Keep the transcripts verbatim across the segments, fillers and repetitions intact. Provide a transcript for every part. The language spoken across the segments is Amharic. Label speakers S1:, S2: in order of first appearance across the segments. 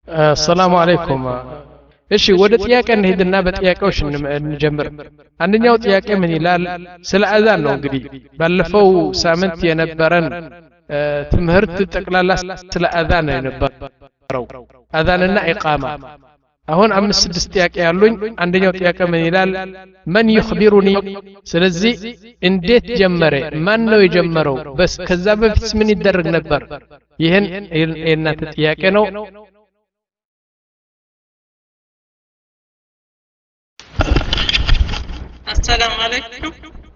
S1: السلام عليكم እሺ ወደ ጥያቄ እንሄድና በጥያቄዎች እንጀምር አንደኛው ጥያቄ ምን ይላል ስለ አዛን ነው እንግዲህ ባለፈው ሳምንት የነበረን ትምህርት ጠቅላላ ስለ አዛን ነው የነበረው አዛንና ኢቃማ አሁን አምስት ስድስት ጥያቄ ያሉኝ አንደኛው ጥያቄ ምን ይላል ማን ይخبرني ስለዚህ እንዴት ጀመረ ማን ነው የጀመረው በስ ከዛ በፊት ምን ይደረግ ነበር ይሄን የእናንተ ጥያቄ ነው
S2: السلام عليكم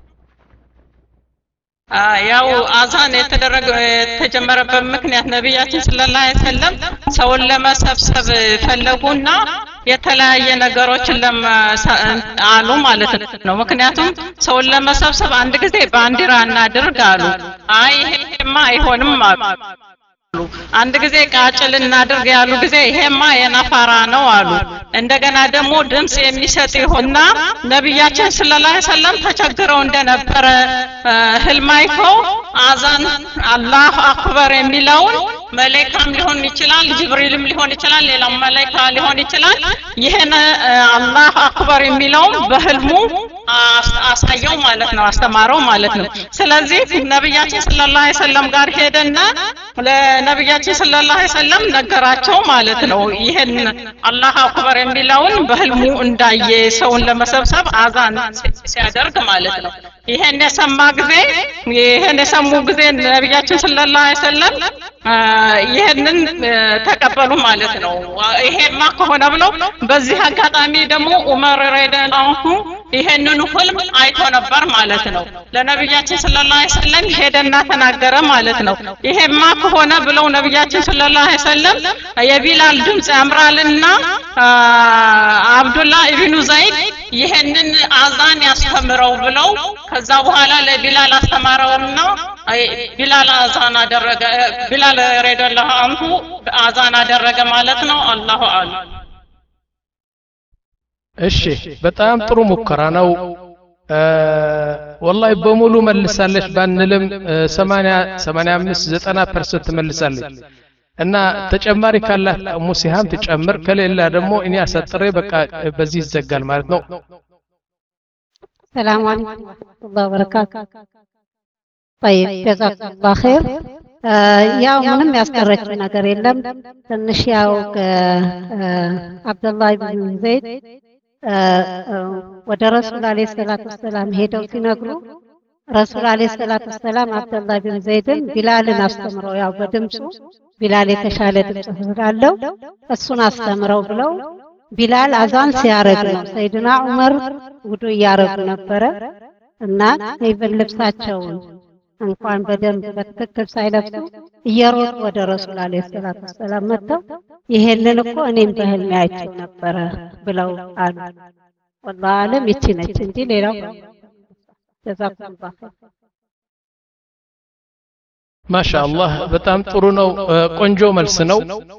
S2: ያው አዛን የተደረገው ተጀመረበት ምክንያት ነብያችን ሰለላሁ ዐለይሂ ወሰለም ሰውን ለመሰብሰብ ፈለጉና የተለያየ ነገሮችን ለማሉ ማለት ነው ምክንያቱም ሰውን ለመሰብሰብ አንድ ጊዜ ባንዲራ እናድርግ አሉ አይ ይሄማ አይሆንም አንድ ጊዜ ቃጭል እናድርግ ያሉ ጊዜ ይሄማ የነፋራ ነው አሉ እንደገና ደግሞ ድምጽ የሚሰጥ ይሆንና ነብያችን ሰለላሁ ዐለይሂ ወሰለም ተቸግረው እንደነበረ ህልማይተው አዛን አላሁ አክበር የሚለውን መላእክም ሊሆን ይችላል ጅብሪልም ሊሆን ይችላል ሌላም መላእክት ሊሆን ይችላል ይሄን አላሁ አክበር የሚለውን በህልሙ አሳየው ማለት ነው አስተማረው ማለት ነው ስለዚህ ነብያችን ሰለላሁ ዐለይሂ ወሰለም ጋር ሄደና ለነብያችን ሰለላሁ ዐለይሂ ወሰለም ነገራቸው ማለት ነው ይሄን አላሁ አክበር የሚለውን በህልሙ እንዳየ ሰውን ለመሰብሰብ አዛን ሲያደርግ ማለት ነው ይሄን የሰማ ጊዜ ይሄን የሰሙ ጊዜ ነብያችን ሰለላሁ ዐለይሂ ወሰለም ይሄንን ተቀበሉ ማለት ነው ይሄማ ከሆነ ብለው በዚህ አጋጣሚ ደግሞ ዑመር ረዲየላሁ ይሄንን ህልም አይቶ ነበር ማለት ነው ለነብያችን ሰለላሁ ዐለይሂ ወሰለም ሄደና ተናገረ ማለት ነው ይሄማ ከሆነ ብለው ነብያችን ሰለላሁ ዐለይሂ ወሰለም የቢላል ድምጽ ያምራልና አብዱላህ ኢብኑ ዘይድ ይሄንን አዛን ያስተምረው ብለው ከዛ በኋላ ለቢላል አስተማረውና ቢላል አዛን አደረገ ቢላል ረዲየላሁ ዐንሁ አዛን አደረገ ማለት ነው አላሁ አለም
S1: እሺ በጣም ጥሩ ሙከራ ነው والله በሙሉ መልሳለች ባንልም ሰማንያ ሰማንያ አምስት ዘጠና ፐርሰንት መልሳለች እና ተጨማሪ ካላት ሙሲሃም ተጨምር ከሌላ ደግሞ እኔ አሰጥሬ በቃ በዚህ ይዘጋል ማለት ነው
S3: السلام عليكم ورحمة الله وبركاته طيب جزاكم الله خير ያው ምንም ያስቀረችው ነገር የለም ትንሽ ያው አብዱላህ ኢብኑ ዘይድ ወደ ረሱል አለይሂ ሰላቱ ወሰላም ሄደው ሲነግሩ ረሱል አለይሂ ሰላቱ ወሰላም አብዱላህ ኢብኑ ዘይድን ቢላልን አስተምረው ያው በድምጹ ቢላል የተሻለ ድምጽ ስላለው እሱን አስተምረው ብለው ቢላል አዛን ሲያረግ ነው ሰይድና ዑመር ውዱ ያረጉ ነበረ እና ኢብን ልብሳቸውን እንኳን በደንብ በትክክል ሳይለብሱ እየሮጡ ወደ ረሱል አለይሂ ሰላቱ ወሰላም መጥተው ይሄንን እኮ እኔም በህልሜ አይቼው ነበረ ብለው አሉ والله አለም ይቺ ነች እንጂ ሌላው ጀዛኩም ባኸ
S1: ማሻአላህ በጣም ጥሩ ነው ቆንጆ መልስ ነው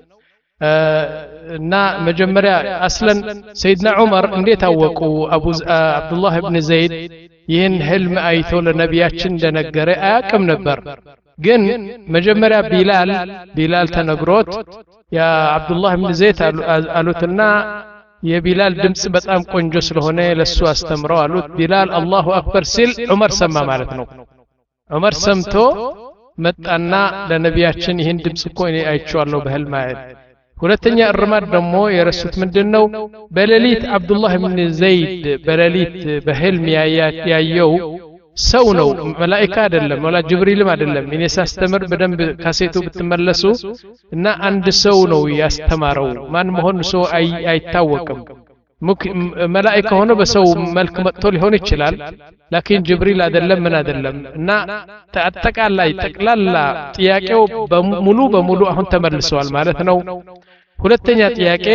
S1: እና መጀመሪያ አስለን ሰይድና ዑመር እንዴት አወቁ አቡ አብዱላህ ኢብኑ ዘይድ ይህን ህልም አይቶ ለነቢያችን እንደነገረ አያውቅም ነበር ግን መጀመሪያ ቢላል ቢላል ተነግሮት ያ አብዱላህ ኢብኑ ዘይድ አሉትና የቢላል ድምጽ በጣም ቆንጆ ስለሆነ ለሱ አስተምረው አሉት ቢላል አላሁ አክበር ሲል ዑመር ሰማ ማለት ነው ዑመር ሰምቶ መጣና ለነቢያችን ይህን ድምጽ እኮ እኔ አይቼዋለሁ በህልም አይደል ሁለተኛ እርማት ደግሞ የረሱት ምንድነው በሌሊት አብዱላህ ኢብኑ ዘይድ በሌሊት በህልም ያየው ሰው ነው መላእክት አይደለም ወላ ጅብሪልም አይደለም እኔ ሳስተምር በደንብ ካሴቱ ብትመለሱ እና አንድ ሰው ነው ያስተማረው ማን መሆኑ ሰው አይታወቅም መላእክት ሆኖ በሰው መልክ መጥቶ ሊሆን ይችላል ላኪን ጅብሪል አይደለም ምን አይደለም እና ተአጠቃላይ ጠቅላላ ጥያቄው በሙሉ በሙሉ አሁን ተመልሰዋል ማለት ነው ሁለተኛ ጥያቄ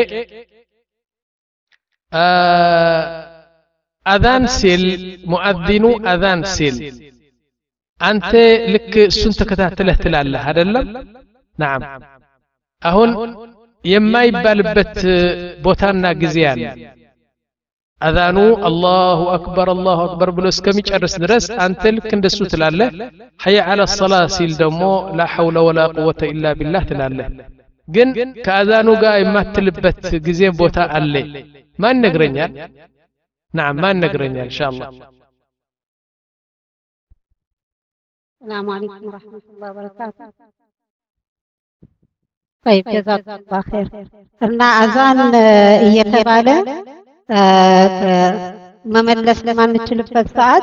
S1: አዛን ሲል ሙአዚኑ አዛን ሲል አንተ ልክ እሱን ተከታተለህ ትላለህ አይደለም نعم አሁን የማይባልበት ቦታና ጊዜ አለ አዛኑ አላሁ አክበር አላሁ አክበር ብሎ እስከሚጨርስ ድረስ አንተ ልክ እንደሱ ትላለህ ሐያ አለ الصلاه ሲል ደግሞ لا حول ولا قوه الا بالله ትላለህ ግን ከአዛኑ ጋር የማትልበት ጊዜ ቦታ አለ ማን ነግረኛል نعم ማን ነግረኛል ኢንሻአላህ
S3: السلام عليكم ورحمة الله وبركاته طيب جزاكم الله خير እና አዛን እየተባለ መመለስ ለማንችልበት ሰዓት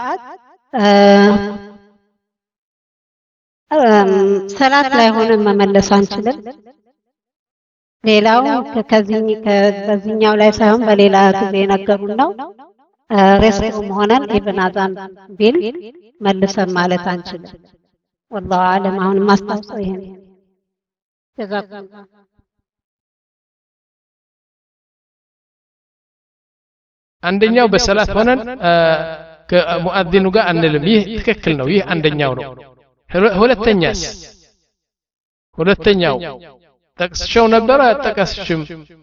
S3: ሰላት ላይ ሆነን መመለስ አንችልም ሌላው ከዚህ ከዚህኛው ላይ ሳይሆን በሌላ ጊዜ ነገሩን ነው ሬስቶም ሆነን ኢብን አዛን ቢል መልሰን ማለት አንችልም والله اعلم አሁን ማስታውሰው ይሄን جزاكم
S1: አንደኛው በሰላት ሆነን ከሙአዚኑ ጋር አንልም ይህ ትክክል ነው ይህ አንደኛው ነው ሁለተኛስ ሁለተኛው ጠቅስሽው ነበር አጠቀስሽም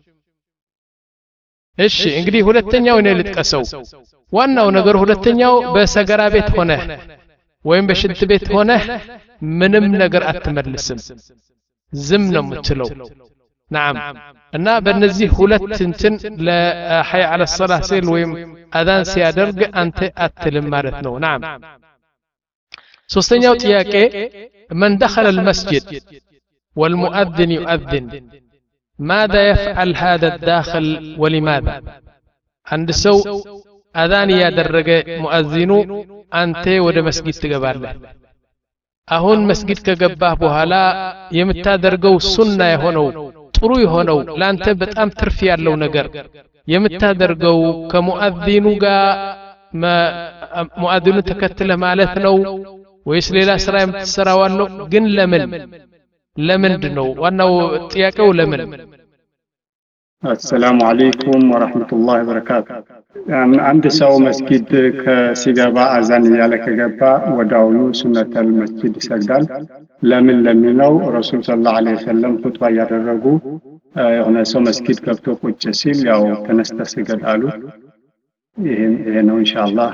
S1: እሺ እንግዲህ ሁለተኛው እኔ ልጥቀሰው ዋናው ነገር ሁለተኛው በሰገራ ቤት ሆነ ወይም በሽንት ቤት ሆነ ምንም ነገር አትመልስም ዝም ነው የምትለው نعم እና በእነዚህ ሁለት እንትን ለሐይ على الصلاه ሲል ወይም አዛን ሲያደርግ አንተ አትልም ማለት ነው نعم ሶስተኛው ጥያቄ من دخل المسجد والمؤذن يؤذن ماذا يفعل هذا الداخل ولماذا عند سو اذان ያደረገ ሙአዚኑ አንተ ወደ መስጊድ ትገባለህ አሁን መስጊድ ከገባህ በኋላ የምታደርገው ሱና የሆነው ጥሩ የሆነው ላንተ በጣም ትርፍ ያለው ነገር የምታደርገው ከሙአዚኑ ጋር ሙአዚኑ ተከተለ ማለት ነው ወይስ ሌላ ስራ የምትሰራው አለው ግን ለምን ለምንድነው ዋናው ጥያቄው ለምን
S4: السلام عليكم ورحمة الله وبركاته عند سو مسجد كسيغبا أذان يالا كغبا وداونو سنة المسجد سجدال لمن لمنو رسول صلى الله عليه وسلم خطبة يادرغو هنا سو مسجد كبتو ቁጭ ሲል ያው ተነስተ ስገድ አሉ ይሄ ነው ኢንሻአላህ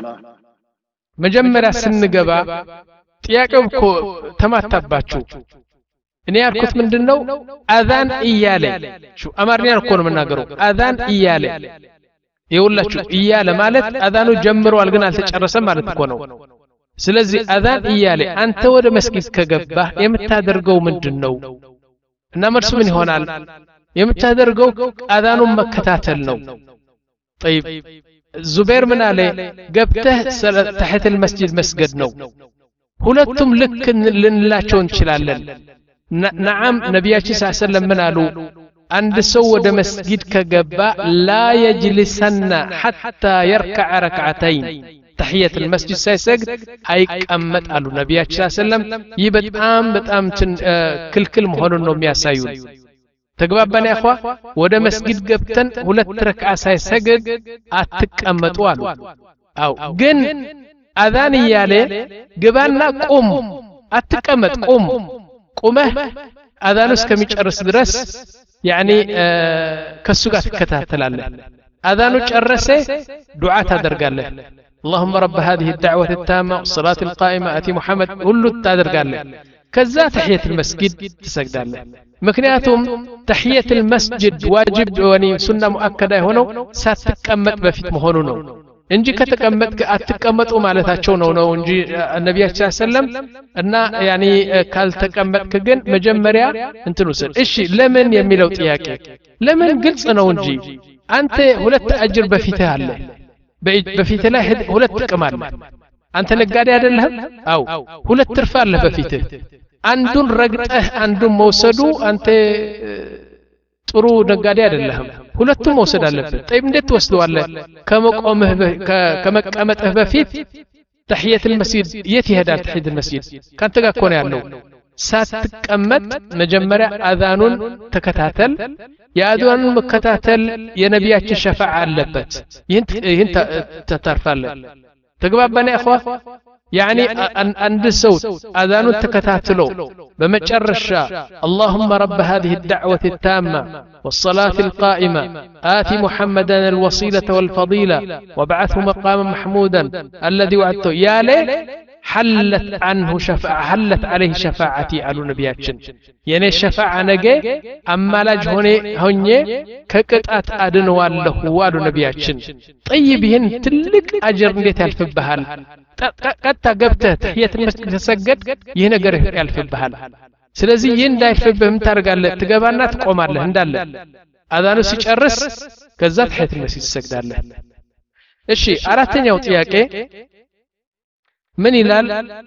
S1: መጀመሪያ ስንገባ ጥያቄው እኮ ተማታባችሁ እኔ ያልኩት ምንድነው አዛን እያለ ሹ አማርኛ እኮ ነው የምናገረው አዛን እያለ ይውላችሁ እያለ ማለት አዛኑ ጀምሯል ግን አልተጨረሰም ማለት እኮ ነው ስለዚህ አዛን እያለ አንተ ወደ መስጊድ ከገባህ የምታደርገው ምንድነው እና መልሱ ምን ይሆናል የምታደርገው አዛኑን መከታተል ነው طيب ዙበይር ምን አለ ገብተህ ተحت المسجد መስገድ ነው ሁለቱም ልክ ልንላቸው እንችላለን نعم نبياتي صلى الله عليه وسلم من قالوا عند سو ده مسجد كجبا لا يجلسن حتى يركع ركعتين تحية المسجد سيسجد هيكمت قالوا نبياتي صلى الله عليه وسلم يبتام بتام كل كل مهون انهم يسايون تجبابنا يا اخوه وده مسجد جبتن ሁለት ركعه سيسجد اتقمطوا قالوا او جن اذان ياله جبانا قوم اتقمط قوم قومه اذان እስከሚጨርስ ድረስ يعني ከሱ ጋር ተከታተላለህ اذانو ጨረሰ ዱዓ ታደርጋለህ اللهم رب هذه الدعوه التامه والصلاه القائمه اتي محمد ሁሉ ታደርጋለህ ከዛ تحيه المسجد ትሰግዳለህ ምክንያቱም تحيه المسجد واجب ወኒ ሱና ሙአከዳ የሆነው ሳትቀመጥ በፊት መሆኑ ነው እንጂ ከተቀመጥክ አትቀመጡ ማለታቸው ነው ነው እንጂ ነብያችን ሰለም እና ያኒ ካልተቀመጥክ ግን መጀመሪያ እንትኑ ስል እሺ ለምን የሚለው ጥያቄ ለምን ግልጽ ነው እንጂ አንተ ሁለት አጅር በፊትህ አለ በፊትህ ላይ ሁለት ጥቅም አለ አንተ ነጋዴ አይደለህ አው ሁለት ትርፍ አለ በፊትህ አንዱን ረግጠህ አንዱን መውሰዱ አንተ ጥሩ ነጋዴ አይደለህም ሁለቱም መውሰድ አለበት طيب እንዴት ትወስደዋለህ ከመቆምህ ከመቀመጥህ በፊት تحية المسجد የት ይሄዳል تحية المسجد ካንተ ጋር እኮ ነው ያለው ሳትቀመጥ መጀመሪያ አዛኑን ተከታተል የአዛኑን መከታተል የነቢያችን ሸፋዓ አለበት ይህን ይህን ተታርፋለህ ተግባባና يا اخوه يعني عند الصوت اذان تكتاتلو بمجرشا اللهم رب هذه الدعوه التامه والصلاه القائمه آتي محمدا الوسيله والفضيله وابعثه مقاما محمودا الذي وعدته يا لي حلت عنه شفاعة حلت عليه شفاعتي على نبياتشن يعني الشفاعة نجي أما لاج هوني هوني كقطعة أدنوالله على نبياتشن طيب هن تلك أجر نيت ألف بحال قد تقبته تحية المسجد تسجد ينقر ألف بحال ስለዚህ ይህ እንዳይልፍብህ ምን ታደርጋለህ ትገባና ትቆማለህ እንዳለ አዛኑ ሲጨርስ ከዛ ተሕየት መስጊድ ትሰግዳለህ እሺ አራተኛው ጥያቄ ምን ይላል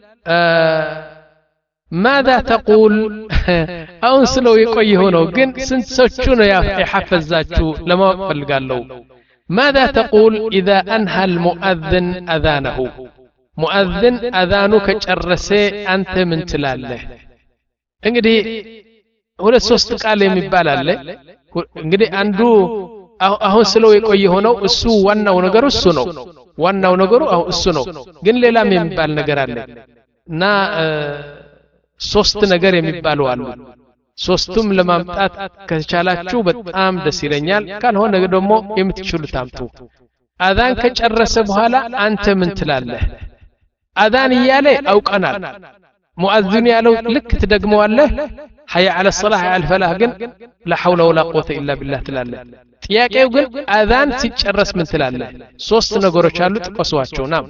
S1: ماذا تقول አሁን ስለው የቆየ ሆነው ግን ስንት ሰዎቹ ነው ያሐፈዛችሁ ለማወቅ ፈልጋለሁ ماذا تقول إذا أنهى المؤذن أذانه مؤذن أذانه كጨረሰ አንተ ምን ትላለህ እንግዲህ ሁለት ሶስት ቃል የሚባል አለ እንግዲህ አንዱ አሁን ስለው የቆየ ሆነው እሱ ዋናው ነገር እሱ ነው ዋናው ነገሩ አሁን እሱ ነው ግን ሌላም የሚባል ነገር አለ እና ሶስት ነገር የሚባሉ አሉ ሶስቱም ለማምጣት ከቻላችሁ በጣም ደስ ይለኛል ካልሆነ ደግሞ የምትችሉት አምጡ አዛን ከጨረሰ በኋላ አንተ ምን ትላለህ አዛን ይያለ አውቀናል مؤذن يالو لك تدقموالله حي على الصلاة حي على الفلاح قن لا حول ولا قوة إلا بالله تلاله تياكيو قن آذان تتشرس من تلاله صوست نقورو شالو تقصواتشو نام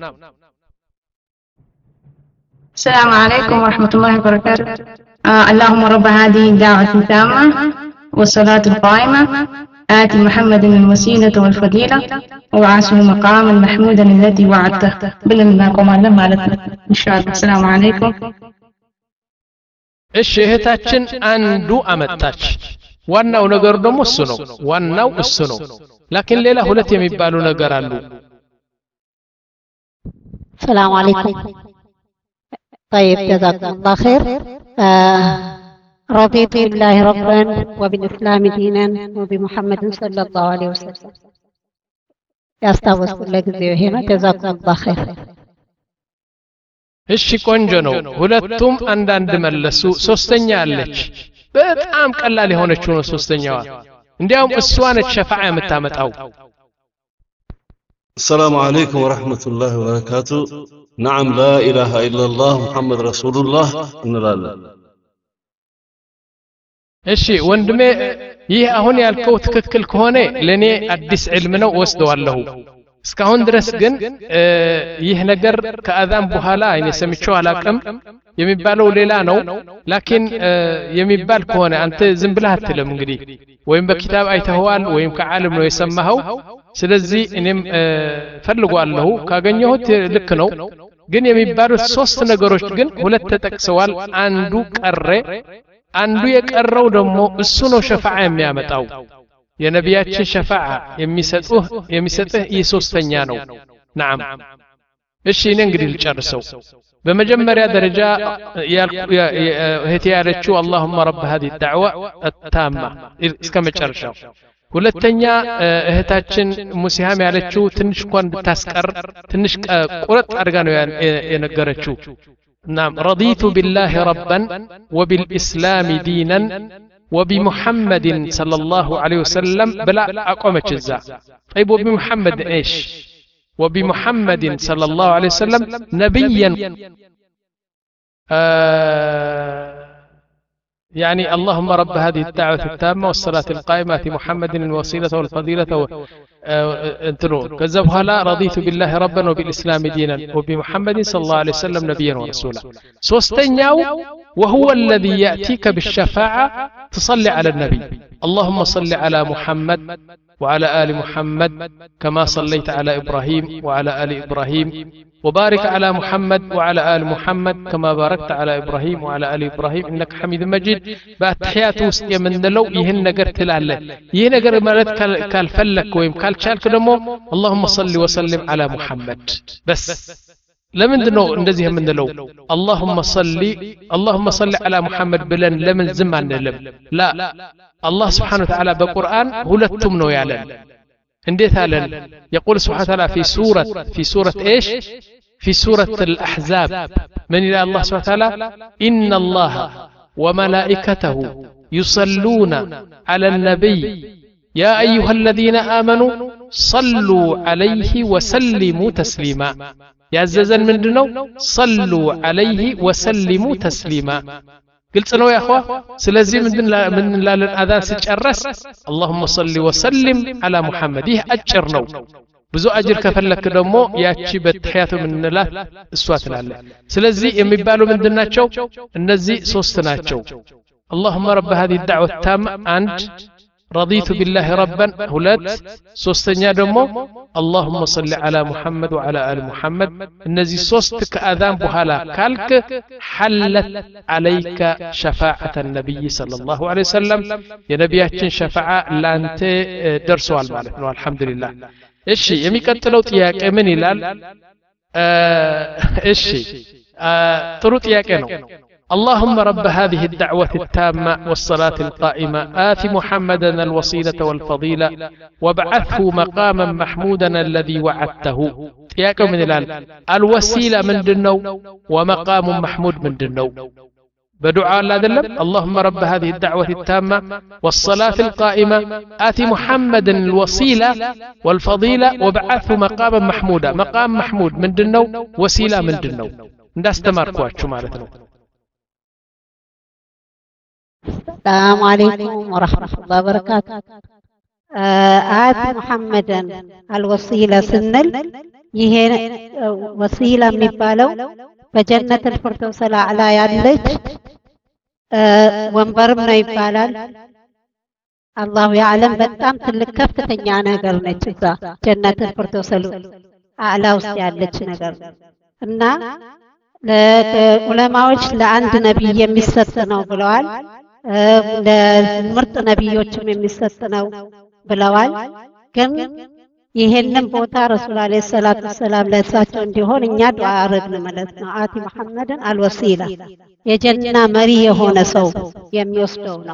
S5: السلام عليكم ورحمة الله وبركاته آه اللهم رب هذه الدعوة التامة والصلاة القائمة آتي محمد الوسيلة والفضيلة وعاسه مقاما محمودا الذي وعدته بلنا قوما لما لتنا إن شاء الله السلام عليكم
S1: እሺ እህታችን አንዱ አመጣች ዋናው ነገር ደግሞ እሱ ነው ዋናው እሱ ነው لكن ሌላ ሁለት የሚባሉ ነገር አሉ
S3: السلام عليكم طيب جزاكم الله خير آه رضيت بالله ربا وبالإسلام دينا وبمحمد صلى الله عليه وسلم يستوصل لك ذي هنا جزاكم الله خير
S1: እሺ ቆንጆ ነው ሁለቱም አንዳንድ መለሱ ሶስተኛ አለች በጣም ቀላል የሆነችው ነው ሶስተኛዋ እንዲያውም እሷ ነች ሸፋዓ የምታመጣው
S6: السلام عليكم ورحمة الله وبركاته نعم لا إله إلا الله محمد رسول الله إن الله
S1: እሺ ወንድሜ ይህ አሁን ያልከው ትክክል ከሆነ ለኔ አዲስ ዕልም ነው ወስደዋለሁ እስካሁን ድረስ ግን ይህ ነገር ከአዛን በኋላ እኔ ሰምቼው አላቅም የሚባለው ሌላ ነው ላኪን የሚባል ከሆነ አንተ ዝም ብለህ አትልም እንግዲህ ወይም በኪታብ አይተኸዋል ወይም ከዓለም ነው የሰማኸው ስለዚህ እኔም ፈልጓለሁ ካገኘሁት ልክ ነው ግን የሚባሉት ሶስት ነገሮች ግን ሁለት ተጠቅሰዋል አንዱ ቀረ አንዱ የቀረው ደግሞ እሱ ነው ሸፋዓ የሚያመጣው የነቢያችን ሸፋዓ የሚሰጡህ የሚሰጥህ የሶስተኛ ነው نعم እሺ እኔ እንግዲህ ልጨርሰው በመጀመሪያ ደረጃ እህቴ ያለችው اللهم رب هذه الدعوة التامة እስከ መጨረሻው ሁለተኛ እህታችን ሙሲሃም ያለችው ትንሽ እንኳን ብታስቀር ትንሽ ቁርጥ አድርጋ ነው የነገረችው نعم رضيت بالله ربا وبالإسلام دينا وبمحمد صلى الله عليه وسلم بلا أقومت الزا طيب وبمحمد إيش وبمحمد صلى الله عليه وسلم نبيا آه يعني اللهم رب هذه الدعوة التامة والصلاة القائمة محمد الوسيلة والفضيلة و... انتنو كذبها لا رضيت بالله ربا وبالإسلام دينا وبمحمد صلى الله عليه وسلم نبيا ورسولا سوستنياو وهو الذي يأتيك بالشفاعة تصلي على النبي اللهم صل على محمد وعلى آل محمد كما صليت على إبراهيم وعلى آل إبراهيم وبارك على محمد وعلى آل محمد كما باركت على إبراهيم وعلى آل إبراهيم إنك حميد مجيد بأتحيات وسط من لو يهن نجر تلاله يهن نجر مالت كالفلك ويم كالشالك دمو اللهم صل وسلم على محمد بس لمن دنو ندزيه من لو اللهم صل اللهم صل على محمد بلن لمن زمان لم لا الله سبحانه وتعالى بالقرآن هلتم نو يعلن انديت هالن يقول سبحانه وتعالى في سورة في سورة ايش في سورة الأحزاب من إلى الله سبحانه وتعالى إن الله وملائكته يصلون على النبي يا أيها الذين آمنوا صلوا عليه وسلموا تسليما ያዘዘን ምንድነው ሰሉ ዐለይሂ ወሰሊሙ ተስሊማ ግልጽ ነው ያኸዋ ስለዚህ ምንድን ምን ላለን አዛን ሲጨርስ اللهم صل وسلم على محمد ይህ አጭር ነው ብዙ አጅር ከፈለክ ደግሞ ያቺ በተህያቱ ምንላት እሷ ትላለህ ስለዚህ የሚባሉ ምንድናቸው እነዚህ ሶስት ናቸው اللهم رب هذه الدعوة التامة عند رضيت بالله ربا هلت سوستنيا دمو اللهم صل على محمد وعلى آل محمد النزي سوست كأذان بهالا كالك حلت عليك شفاعة النبي صلى الله عليه وسلم يا نبياتين شفاعة لانت درسوا المالك والحمد لله إيشي يمي كتلو تياك من إلال إيشي ترو تياك إنو اللهم رب هذه الدعوة التامة والصلاة القائمة آت محمدا الوسيلة والفضيلة وابعثه مقاما محمودا الذي وعدته ياكم من الآن الوسيلة من دنو ومقام محمود من دنو بدعاء الله دلم اللهم رب هذه الدعوة التامة والصلاة القائمة آت محمدا الوسيلة والفضيلة وابعثه مقاما محمودا مقام محمود من دنو وسيلة من دنو ندستمر كواتشو مالتنا
S3: السلام عليكم ورحمة الله وبركاته آت محمدا الوسيلة سنل يهين وسيلة مبالو فجنة الفردوس الأعلى يالج وانبرمنا يبالال الله يعلم بتام تلك كفتة نانا قرنة جزا جنة الفردوس الأعلى وسيالج نقر إننا ለዑለማዎች ለአንድ ነብይ የሚሰጥ ነው ብለዋል ለምርጥ ነብዮችም የሚሰጥ ነው ብለዋል ግን ይሄንን ቦታ ረሱል አለይሂ ሰላቱ ሰላም ለእሳቸው እንዲሆን እኛ ዱዓ አረግን ማለት ነው አቲ መሐመድን አልወሲላ የጀና መሪ የሆነ ሰው የሚወስደው ነው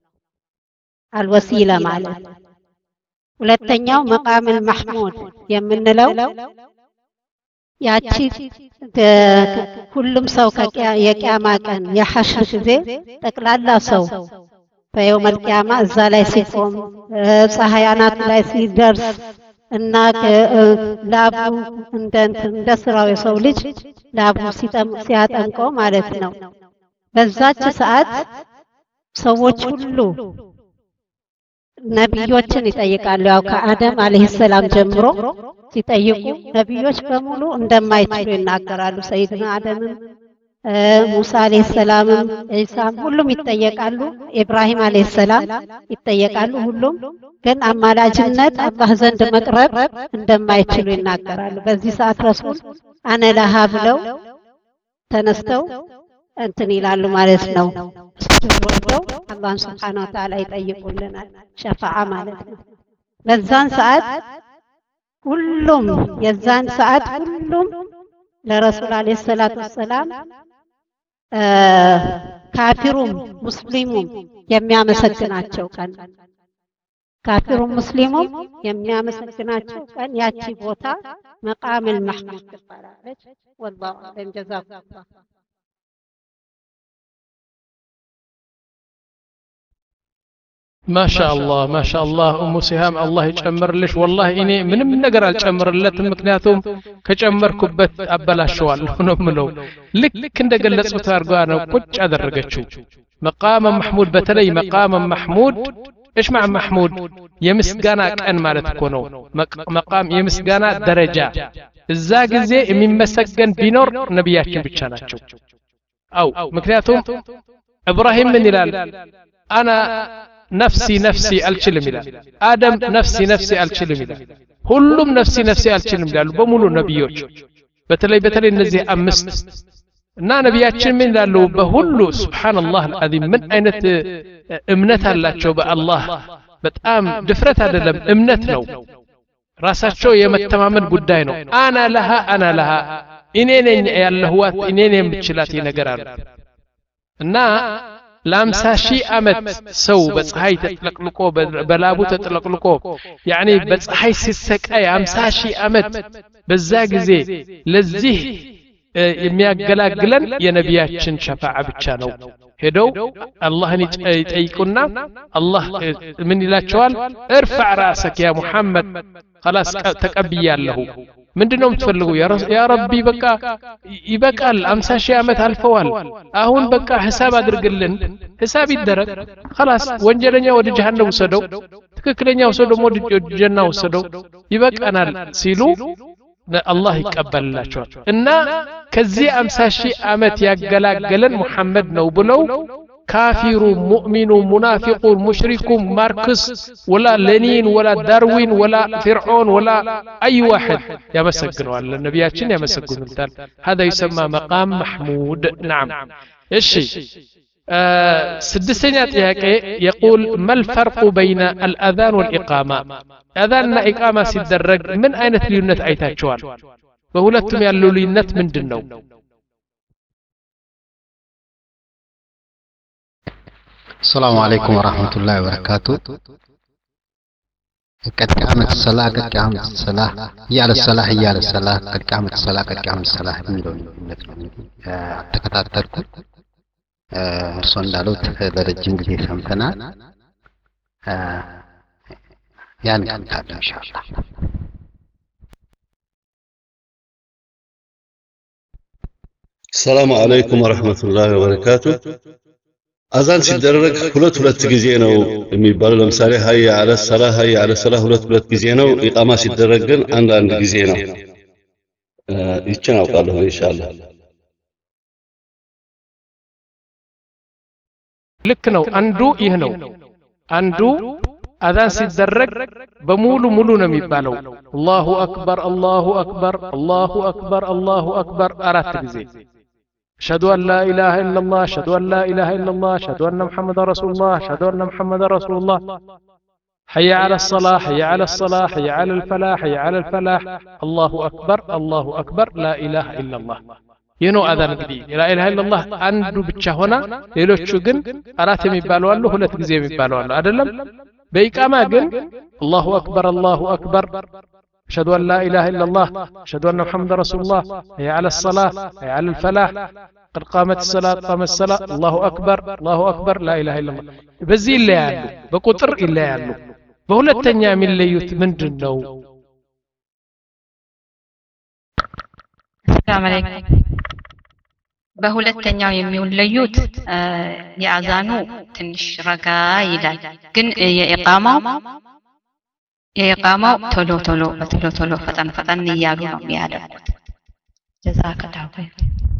S3: አልወሲላ ማለት ሁለተኛው መቃም አልመህሙድ የምንለው ያቺ ሁሉም ሰው የቂያማ ቀን የሐሽር ጊዜ ጠቅላላ ሰው በየውመል ቂያማ እዛ ላይ ሲቆም ፀሐያናቱ ላይ ሲደርስ እና ላቡ እንደ እንደ ስራው የሰው ልጅ ላቡ ሲያጠንቀው ማለት ነው በዛች ሰዓት ሰዎች ሁሉ ነብዮችን ይጠይቃሉ ያው ከአደም አለይሂ ሰላም ጀምሮ ሲጠይቁ ነብዮች በሙሉ እንደማይችሉ ይናገራሉ ሰይድና አደምም ሙሳ አለይሂ ሰላም ኢሳም ሁሉም ይጠየቃሉ ኢብራሂም አለይሂ ሰላም ይጠየቃሉ ሁሉም ግን አማላጅነት አላህ ዘንድ መቅረብ እንደማይችሉ ይናገራሉ በዚህ ሰዓት ረሱል አነ ለሃ ብለው ተነስተው እንትን ይላሉ ማለት ነው ወርደው አላህን Subhanahu Wa Ta'ala ይጠይቁልናል ሸፋዓ ማለት ነው በዛን ሰዓት ሁሉም የዛን ሰዓት ሁሉም ለረሱል አለይሂ ሰላቱ ሰላም ካፊሩም ሙስሊሙም የሚያመሰግናቸው ቀን ካፊሩም ሙስሊሙም የሚያመሰግናቸው ቀን ያቺ ቦታ መቃም አልመህሙድ ትባላለች والله اعلم جزاكم الله
S1: ما شاء الله ما شاء الله ام سهام الله يጨምር ልሽ والله እኔ ምንም ነገር አልጨምርለትም ምክንያቱም ከጨመርኩበት አበላሽዋለሁ ነው ምለው ልክ እንደገለጹት አርጓ ነው ቁጭ አደረገችው መቃም محمود በተለይ መቃም محمود ايش مع محمود የምስጋና ቀን ማለት እኮ ነው መቃም የምስጋና ደረጃ እዛ ጊዜ የሚመሰገን ቢኖር ነብያችን ብቻ ናቸው አው ምክንያቱም ኢብራሂም ምን ይላል አና نفسي نفسي አልችልም ይላል አደም نفسي نفسي አልችልም ይላል ሁሉም نفسي نفسي አልችልም ይላሉ በሙሉ ነብዮች በተለይ በተለይ እነዚህ አምስት እና ነብያችን ምን ይላሉ በሁሉ ሱብሃንአላህ العظيم ምን አይነት እምነት አላቸው በአላህ በጣም ድፍረት አይደለም እምነት ነው ራሳቸው የመተማመን ጉዳይ ነው አና ለሃ አና ለሃ እኔ ነኝ ያለሁት እኔ ነኝ የምችላት ነገር አለ እና ለአምሳ ሺህ ዓመት ሰው በፀሐይ ተጥለቅልቆ በላቡ ተጥለቅልቆ ያኒ በፀሐይ ሲሰቃይ አምሳ ሺህ ዓመት በዛ ጊዜ ለዚህ የሚያገላግለን የነቢያችን ሸፋዓ ብቻ ነው ሄደው አላህን ይጠይቁና አላህ ምን ይላቸዋል እርفع راسك يا محمد خلاص ተቀብያለሁ ምንድነው የምትፈልጉ ያ ረቢ በቃ ይበቃል አምሳ ሺህ ዓመት አልፈዋል አሁን በቃ ሂሳብ አድርግልን ሂሳብ ይደረግ خلاص ወንጀለኛ ወደ ጀሃነም ወሰደው ትክክለኛው ሰው ደግሞ ወደ ጀና ወሰደው ይበቃናል ሲሉ አላህ ይቀበልላቸዋል እና ከዚህ አምሳ ሺህ ዓመት ያገላገለን ሙሐመድ ነው ብለው ካፊሩ ሙእሚኑ ሙናፊቁ ሙሽሪኩ ማርክስ ወላ ሌኒን ወላ ዳርዊን ወላ ፍርዖን ወላ አይ واحد ያመሰግነዋል ነብያችን ያመሰግኑታል هذا يسمى مقام محمود نعم እሺ ስድስተኛ ጥያቄ يقول ما الفرق بين الأذان والإقامة أذاننا إقامة ሲደረግ ምን አይነት ልዩነት አይታችኋል በሁለቱም ያለው ልዩነት ምንድነው
S7: السلام عليكم ورحمة الله وبركاته قد قامت الصلاة قد قامت الصلاة يا الصلاة يا الصلاة قد قامت الصلاة قد قامت الصلاة የሚለውን ተከታተልኩ እርሶ እንዳሉት ለረጅም ጊዜ ሰምተናል ያን ቀምታለሁ ኢንሻአላህ
S6: السلام عليكم ورحمة الله وبركاته አዛን ሲደረግ ሁለት ሁለት ጊዜ ነው የሚባለው ለምሳሌ ሀያ አለ ሰላህ ሀያ አለ ሰላህ ሁለት ሁለት ጊዜ ነው ኢቃማ ሲደረግ ግን አንድ አንድ ጊዜ ነው ይችን አውቃለሁ ኢንሻአላህ
S1: ልክ ነው አንዱ ይህ ነው አንዱ አዛን ሲደረግ በሙሉ ሙሉ ነው የሚባለው አላሁ አክበር አላሁ አክበር አላሁ አክበር አላሁ አክበር አራት ጊዜ أشهد أن لا إله إلا الله أشهد أن لا إله إلا الله أشهد أن محمد رسول الله أشهد أن محمد رسول الله حي على الصلاة حي على الصلاة حي على الفلاح حي على الفلاح الله أكبر الله أكبر لا إله إلا الله ينو أذان قدي لا إله إلا الله عنده بتشهنا يلوشو جن أراتي ميبالو الله ولا تجزي ميبالو الله أدلم بإقامة جن الله أكبر الله أكبر أشهد أن لا إله إلا الله أشهد أن محمد رسول الله هي على الصلاة هي على الفلاح قد قامت الصلاة قام الصلاة الله أكبر الله أكبر لا إله إلا الله بزي اللي يعلو بقطر اللي يعلو بقول التنيا من اللي يتمن جنو
S8: السلام عليكم በሁለተኛው የሚለዩት የአዛኑ ትንሽ ረጋ ይላል ግን የኢቃማው የኢቃማው ቶሎ ቶሎ በቶሎ ቶሎ ፈጠን ፈጠን እያሉ ነው የሚያደርጉት ጀዛከላሁ ኸይር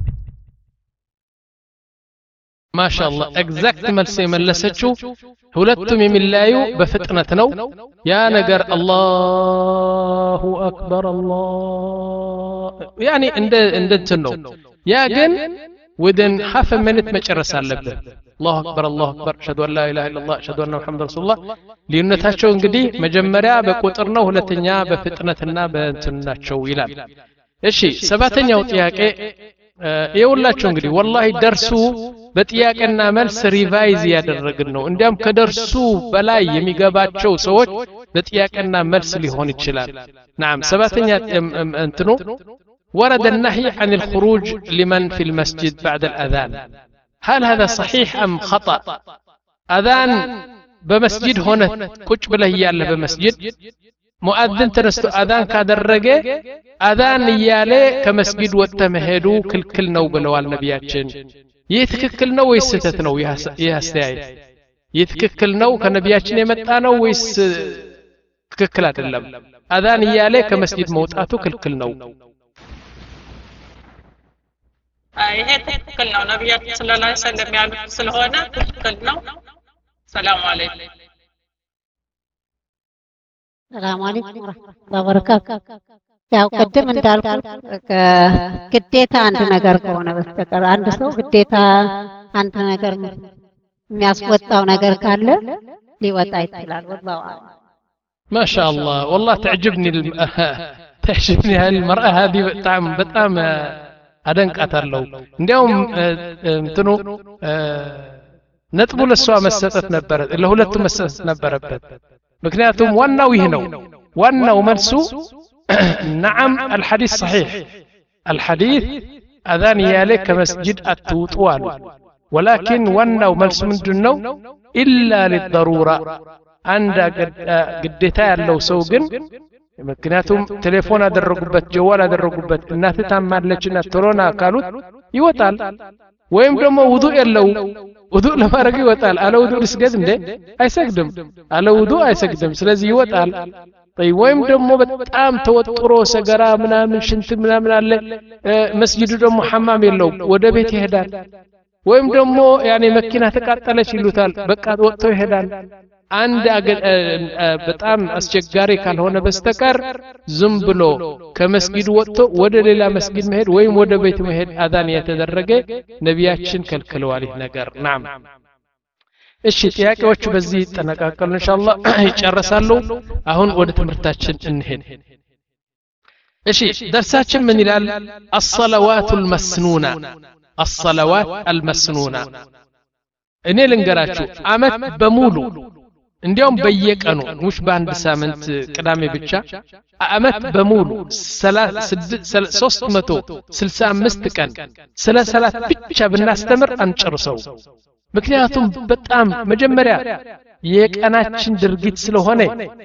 S1: ማሻአላህ ኤግዛክት መልስ የመለሰችው ሁለቱም የሚለያዩ በፍጥነት ነው ያ ነገር አላሁ አክበር አላህ ያኒ እንደ እንደንትን ነው ያ ግን within half a minute መጨረስ አለበት الله اكبر الله اكبر اشهد ان لا اله الا الله اشهد ان محمد رسول الله ልዩነታቸው እንግዲህ መጀመሪያ በቁጥር ነው ሁለተኛ በፍጥነትና በእንትናቸው ይላል እሺ ሰባተኛው ጥያቄ ይኸውላችሁ እንግዲህ ወላሂ ደርሱ በጥያቄና መልስ ሪቫይዝ ያደረግን ነው እንዲያም ከደርሱ በላይ የሚገባቸው ሰዎች በጥያቄና መልስ ሊሆን ይችላል نعم ሰባተኛ እንትኑ ورد النهي عن الخروج لمن في المسجد بعد الأذان هل هذا صحيح أم خطأ أذان بمسجد هنا كوش بله ياله بمسجد مؤذن تنستو أذان كادرقه أذان ياله كمسجد واتمهدو كل كل نو بلوال نبياتشن يتككل نو ويستت نو يهستعي يتككل نو كنبياتشن يمتانو ويس تككلات اللم أذان ياله كمسجد موتاتو كل كل نو
S2: ይሄ ትክክል ነው ነብያችን ሰለላሁ ዐለይሂ ወሰለም ያሉት ስለሆነ ትክክል ነው ሰላም አለይኩም
S3: ሰላም አለይኩም ወራህመቱላሂ ወበረካቱ ያው ቀደም እንዳልኩት ግዴታ አንድ ነገር ከሆነ በስተቀር አንድ ሰው ግዴታ አንድ ነገር የሚያስወጣው ነገር ካለ ሊወጣ ይችላል والله
S1: ما شاء الله والله تعجبني الم... تعجبني هالمرأة هذه بتاع بتاع አደንቃታለሁ እንዲያውም እንትኑ ነጥቡ ለሷ መሰጠት ነበር ለሁለቱም መሰጠት ነበረበት ምክንያቱም ዋናው ይህ ነው ዋናው መልሱ نعم الحديث صحيح الحديث اذان يالك كمسجد التوطوال ولكن ዋናው መልሱ ምንድነው الا للضروره عند قديتا ያለው ሰው ግን ምክንያቱም ቴሌፎን አደረጉበት ጀዋል አደረጉበት እናት ታማለችና ቶሎና ካሉት ይወጣል ወይም ደግሞ ውዱእ የለው ውዱእ ለማድረግ ይወጣል አለ ውዱእ ልስገድ እንዴ አይሰግድም አለ ውዱእ አይሰግድም ስለዚህ ይወጣል طيب ወይም ደግሞ በጣም ተወጥሮ ሰገራ ምናምን ሽንት ምናምን አለ መስጊዱ ደግሞ ሐማም የለው ወደ ቤት ይሄዳል ወይም ደግሞ ያኔ መኪና ተቃጠለች ይሉታል በቃ ወጥቶ ይሄዳል አንድ በጣም አስቸጋሪ ካልሆነ በስተቀር ዝም ብሎ ከመስጊዱ ወጥቶ ወደ ሌላ መስጊድ መሄድ ወይም ወደ ቤት መሄድ አዛን የተደረገ ነቢያችን ከልክለዋል ይህ ነገር ናም እሺ ጥያቄዎቹ በዚህ ተነቃቀሉ ኢንሻአላህ ይጨርሳሉ አሁን ወደ ትምህርታችን እንሄድ እሺ ደርሳችን ምን ይላል الصلوات المسنونة الصلوات المسنونة እኔ ልንገራችሁ አመት በሙሉ እንዲያውም በየቀኑ ሙሽ በአንድ ሳምንት ቅዳሜ ብቻ አመት በሙሉ ሶስት መቶ ስልሳ አምስት ቀን ስለ ሰላት ብቻ ብናስተምር አንጨርሰው ምክንያቱም በጣም መጀመሪያ የቀናችን ድርጊት ስለሆነ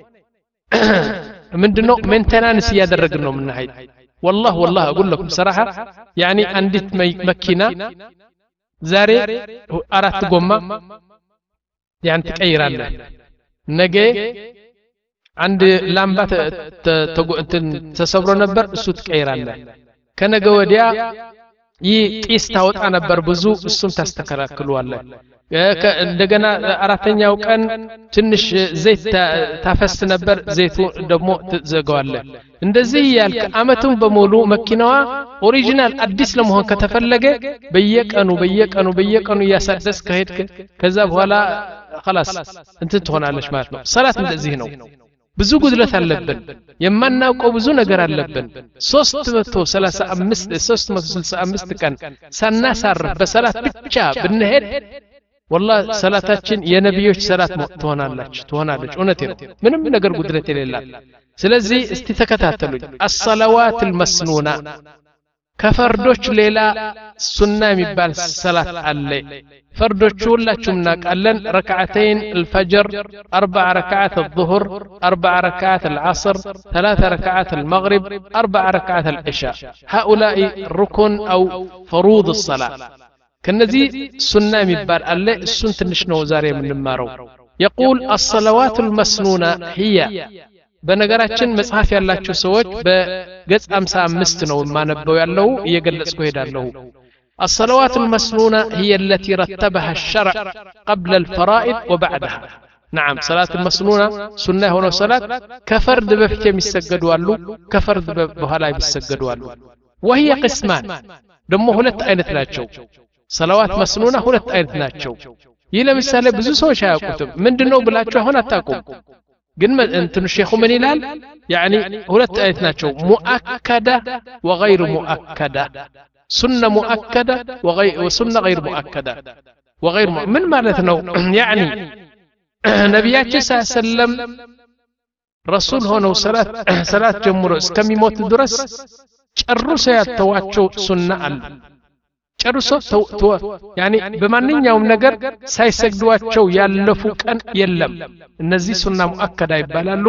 S1: ምንድነው ሜንቴናንስ ያደረግን ነው ምንሐይ والله والله اقول لكم صراحه يعني አንዲት መኪና ዛሬ አራት ጎማ ያን ትቀይራለህ ነገ አንድ ላምባ ተሰብሮ ነበር እሱ ትቀይራለህ ከነገ ወዲያ ይጢስ ታወጣ ነበር ብዙ እሱም ታስተካክለዋለህ እንደገና አራተኛው ቀን ትንሽ ዘይት ታፈስ ነበር ዘይቱ ደግሞ ትዘጋዋለህ እንደዚህ ያልክ አመቱን በሙሉ መኪናዋ ኦሪጂናል አዲስ ለመሆን ከተፈለገ በየቀኑ በየቀኑ በየቀኑ ያሳደስ ከሄድክ ከዛ በኋላ خلاص እንት ትሆናለሽ ማለት ነው ሰላት እንደዚህ ነው ብዙ ጉድለት አለብን የማናውቀው ብዙ ነገር አለብን ሶስት መቶ ሰላሳ አምስት ሶስት መቶ ስልሳ አምስት ቀን ሳናሳርፍ በሰላት ብቻ ብንሄድ والله ሰላታችን የነብዮች ሰላት ትሆናለች ትሆናለች እውነቴ ነው ምንም ነገር ጉድለት የሌላት ስለዚህ እስቲ ተከታተሉኝ الصلوات المسنونة ከፈርዶች ሌላ ሱና የሚባል ሰላት አለ ፈርዶች ሁላችሁም እናውቃለን ركعتين الفجر اربع ركعات الظهر اربع ركعات العصر ثلاث ركعات المغرب اربع ركعات العشاء هؤلاء ركن او فروض الصلاه كنذي سنة የሚባል አለ እሱን ትንሽ ነው ዛሬ የምንማረው يقول الصلوات المسنونة هي በነገራችን መጽሐፍ ያላችሁ ሰዎች በገጽ ሃምሳ አምስት ነው ማነበው ያለው እየገለጽኩ ሄዳለሁ الصلوات المسنونة هي التي رتبها الشرع قبل الفرائض وبعدها نعم صلاة المسنونة سنة هنا صلاة كفرد بفت يمسجدوا له كفرد بهلا يمسجدوا له وهي قسمان دمه ሁለት አይነት ናቸው صلوات مسنونة ሁለት አይነት ናቸው ይህ ለምሳሌ ብዙ ሰዎች አያውቁትም ምንድነው ብላችሁ አሁን አታውቁም ግን እንትን ሼኹ ምን ይላል يعني ሁለት አይነት ናቸው مؤكدة وغير مؤكدة سنة مؤكدة وغير وسنة غير مؤكدة وغير مؤ... من ማለት ነው يعني ነብያችን ሰለላሁ ዐለይሂ ወሰለም ረሱል ሆነው ሰላት ሰላት ጀምሮ እስከሚሞት ድረስ ጨርሶ ያተዋቸው ሱና አለ ጨርሶ ተው يعني በማንኛውም ነገር ሳይሰግዷቸው ያለፉ ቀን የለም እነዚህ ሱና ሙአከዳ ይባላሉ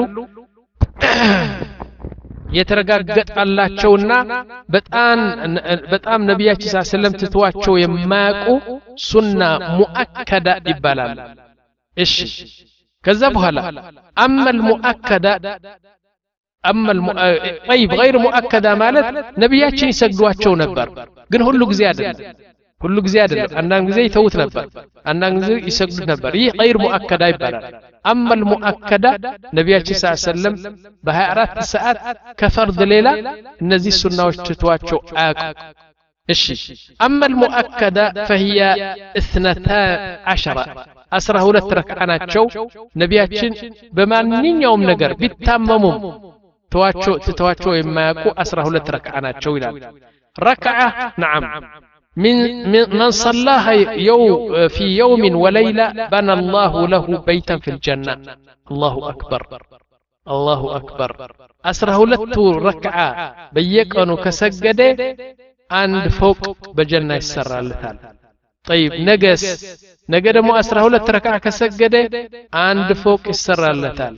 S1: የተረጋገጠላቸውና በጣም በጣም ነብያችን ሰለላሁ ዐለይሂ ወሰለም ትተዋቸው የማያውቁ ሱና ሙአከዳ ይባላል እሺ ከዛ በኋላ اما المؤكده اما الم... طيب غير مؤكده ማለት ነብያችን ይሰግዷቸው ነበር ግን ሁሉ ጊዜ አይደለም ሁሉ ጊዜ አይደለም አንዳንድ ጊዜ ይተውት ነበር አንዳንድ ጊዜ ይሰግዱት ነበር ይህ غير مؤكده ይባላል اما المؤكده ነብያችን ሰለላሁ ዐለይሂ ወሰለም በ24 ሰዓት ከፈርድ ሌላ እነዚህ ሱናዎች ትተዋቸው አያውቁ እሺ اما المؤكده فهي اثنتا عشرة አስራ ሁለት ረክዓ ናቸው ነብያችን በማንኛውም ነገር ቢታመሙም ተዋቸው ተዋቸው የማያውቁ አስራ ሁለት ረክዓ ናቸው ይላል ركعة نعم من من صلاها يوم في يوم وليلة بنى الله له بيتا في الجنة الله أكبر الله أكبر أسره لتو ركعة بيكونوا كسجدة عند فوق بجنة السر اللتال طيب نجس نجد مو أسره لت ركعة كسجدة عند فوق السر اللتال